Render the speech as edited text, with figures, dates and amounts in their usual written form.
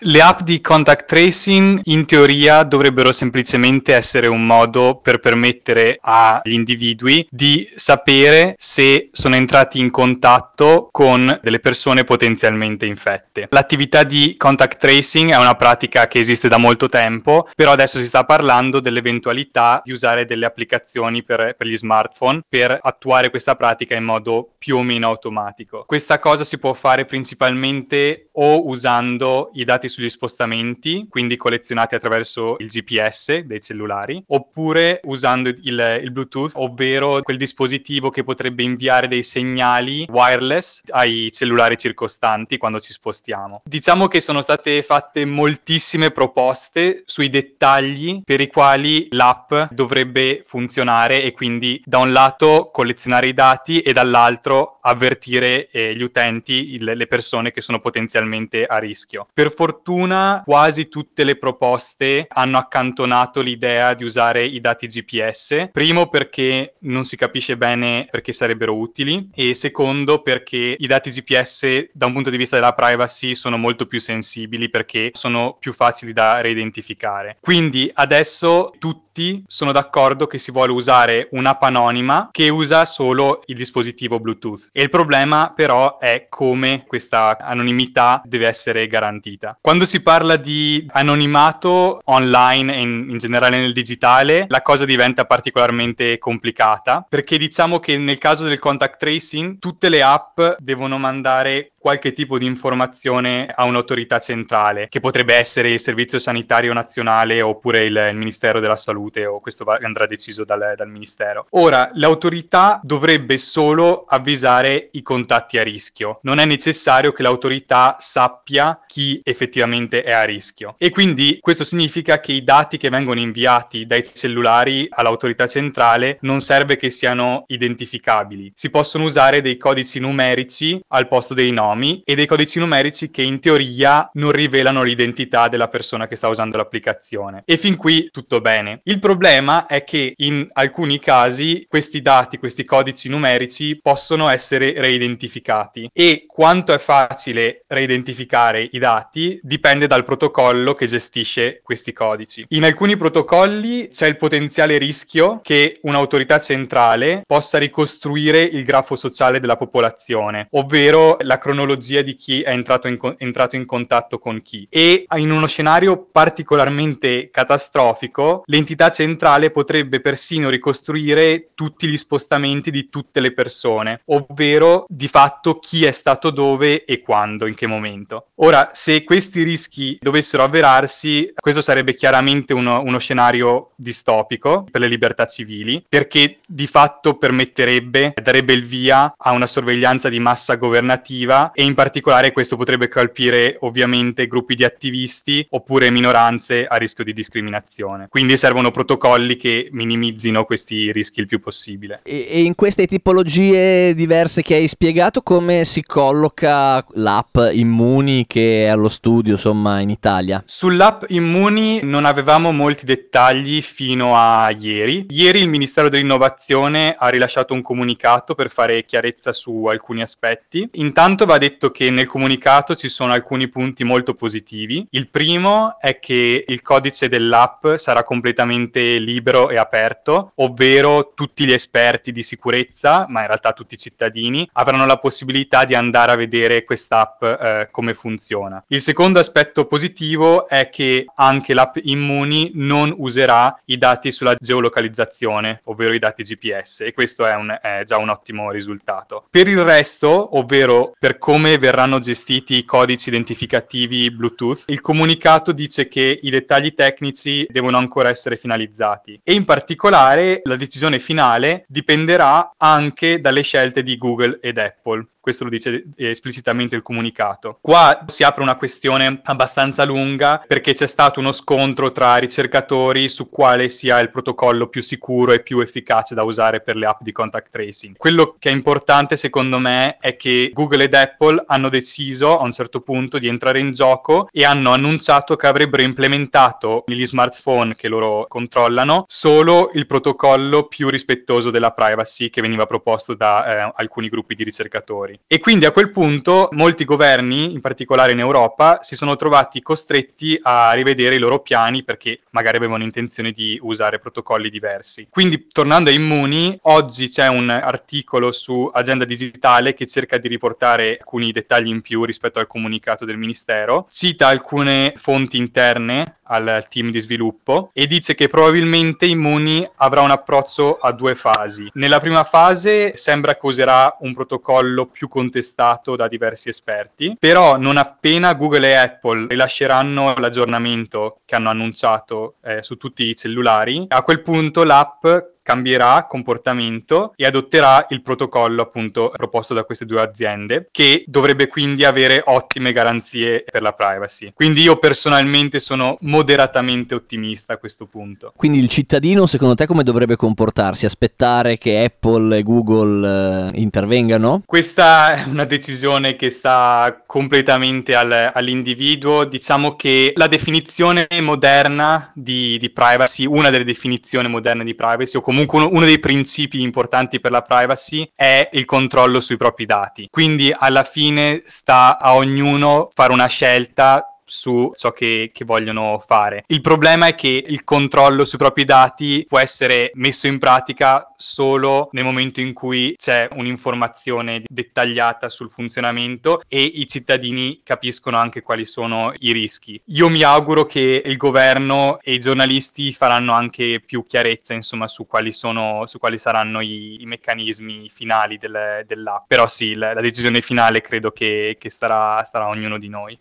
Le app di contact tracing in teoria dovrebbero semplicemente essere un modo per permettere agli individui di sapere se sono entrati in contatto con delle persone potenzialmente infette. L'attività di contact tracing è una pratica che esiste da molto tempo, però adesso si sta parlando dell'eventualità di usare delle applicazioni per gli smartphone per attuare questa pratica in modo più o meno automatico. Questa cosa si può fare principalmente o usando i dati sugli spostamenti, quindi collezionati attraverso il GPS dei cellulari, oppure usando il Bluetooth, ovvero quel dispositivo che potrebbe inviare dei segnali wireless ai cellulari circostanti quando ci spostiamo. Diciamo che sono state fatte moltissime proposte sui dettagli per i quali l'app dovrebbe funzionare e quindi da un lato collezionare i dati e dall'altro avvertire gli utenti, le persone che sono potenzialmente a rischio. Per fortuna quasi tutte le proposte hanno accantonato l'idea di usare i dati GPS, primo perché non si capisce bene perché sarebbero utili e secondo perché i dati GPS da un punto di vista della privacy sono molto più sensibili perché sono più facili da reidentificare. Quindi adesso tutti sono d'accordo che si vuole usare un'app anonima che usa solo il dispositivo Bluetooth e il problema però è come questa anonimità deve essere garantita. Quando si parla di anonimato online e in generale nel digitale, la cosa diventa particolarmente complicata perché diciamo che nel caso del contact tracing tutte le app devono mandare qualche tipo di informazione a un'autorità centrale, che potrebbe essere il Servizio Sanitario Nazionale oppure il Ministero della Salute, o questo andrà deciso dal Ministero. Ora, l'autorità dovrebbe solo avvisare i contatti a rischio. Non è necessario che l'autorità sappia chi effettivamente è a rischio. E quindi questo significa che i dati che vengono inviati dai cellulari all'autorità centrale non serve che siano identificabili. Si possono usare dei codici numerici al posto dei nomi e dei codici numerici che in teoria non rivelano l'identità della persona che sta usando l'applicazione. E fin qui tutto bene. Il problema è che in alcuni casi questi dati, questi codici numerici possono essere reidentificati e quanto è facile reidentificare i dati dipende dal protocollo che gestisce questi codici. In alcuni protocolli c'è il potenziale rischio che un'autorità centrale possa ricostruire il grafo sociale della popolazione, ovvero la cronologia di chi è entrato in contatto con chi. E in uno scenario particolarmente catastrofico, l'entità centrale potrebbe persino ricostruire tutti gli spostamenti di tutte le persone, ovvero di fatto chi è stato dove e quando, in che momento. Ora, se questi rischi dovessero avverarsi, questo sarebbe chiaramente uno scenario distopico per le libertà civili, perché di fatto darebbe il via a una sorveglianza di massa governativa e in particolare questo potrebbe colpire ovviamente gruppi di attivisti oppure minoranze a rischio di discriminazione. Quindi servono protocolli che minimizzino questi rischi il più possibile. E in queste tipologie diverse che hai spiegato, come si colloca l'app Immuni che è allo studio, insomma, in Italia? Sull'app Immuni non avevamo molti dettagli fino a ieri. Ieri il Ministero dell'Innovazione ha rilasciato un comunicato per fare chiarezza su alcuni aspetti. Intanto va detto che nel comunicato ci sono alcuni punti molto positivi. Il primo è che il codice dell'app sarà completamente libero e aperto, ovvero tutti gli esperti di sicurezza, ma in realtà tutti i cittadini, avranno la possibilità di andare a vedere quest'app come funziona. Il secondo aspetto positivo è che anche l'app Immuni non userà i dati sulla geolocalizzazione, ovvero i dati GPS, e questo è già un ottimo risultato. Per il resto, ovvero per come verranno gestiti i codici identificativi Bluetooth, il comunicato dice che i dettagli tecnici devono ancora essere finalizzati e in particolare la decisione finale dipenderà anche dalle scelte di Google ed Apple. Questo lo dice esplicitamente il comunicato. Qua si apre una questione abbastanza lunga perché c'è stato uno scontro tra ricercatori su quale sia il protocollo più sicuro e più efficace da usare per le app di contact tracing. Quello che è importante secondo me è che Google ed Apple hanno deciso a un certo punto di entrare in gioco e hanno annunciato che avrebbero implementato negli smartphone che loro controllano solo il protocollo più rispettoso della privacy che veniva proposto da alcuni gruppi di ricercatori. utilizzattori. E quindi a quel punto molti governi, in particolare in Europa, si sono trovati costretti a rivedere i loro piani perché magari avevano intenzione di usare protocolli diversi. Quindi, tornando a Immuni, oggi c'è un articolo su Agenda Digitale che cerca di riportare alcuni dettagli in più rispetto al comunicato del Ministero, cita alcune fonti interne al team di sviluppo e dice che probabilmente Immuni avrà un approccio a due fasi. Nella prima fase sembra che userà un protocollo più contestato da diversi esperti, però non appena Google e Apple rilasceranno l'aggiornamento che hanno annunciato su tutti i cellulari, a quel punto l'app cambierà comportamento e adotterà il protocollo appunto proposto da queste due aziende, che dovrebbe quindi avere ottime garanzie per la privacy. Quindi io personalmente sono moderatamente ottimista a questo punto. Quindi il cittadino secondo te come dovrebbe comportarsi? Aspettare che Apple e Google intervengano? Questa è una decisione che sta completamente all'individuo. Diciamo che la definizione moderna di privacy, una delle definizioni moderne di privacy, o comunque uno dei principi importanti per la privacy, è il controllo sui propri dati. Quindi alla fine sta a ognuno fare una scelta su ciò che vogliono fare. Il problema è che il controllo sui propri dati può essere messo in pratica solo nel momento in cui c'è un'informazione dettagliata sul funzionamento e i cittadini capiscono anche quali sono i rischi. Io mi auguro che il governo e i giornalisti faranno anche più chiarezza, insomma, su quali saranno i meccanismi finali dell'app. Però sì, la decisione finale credo che starà a ognuno di noi.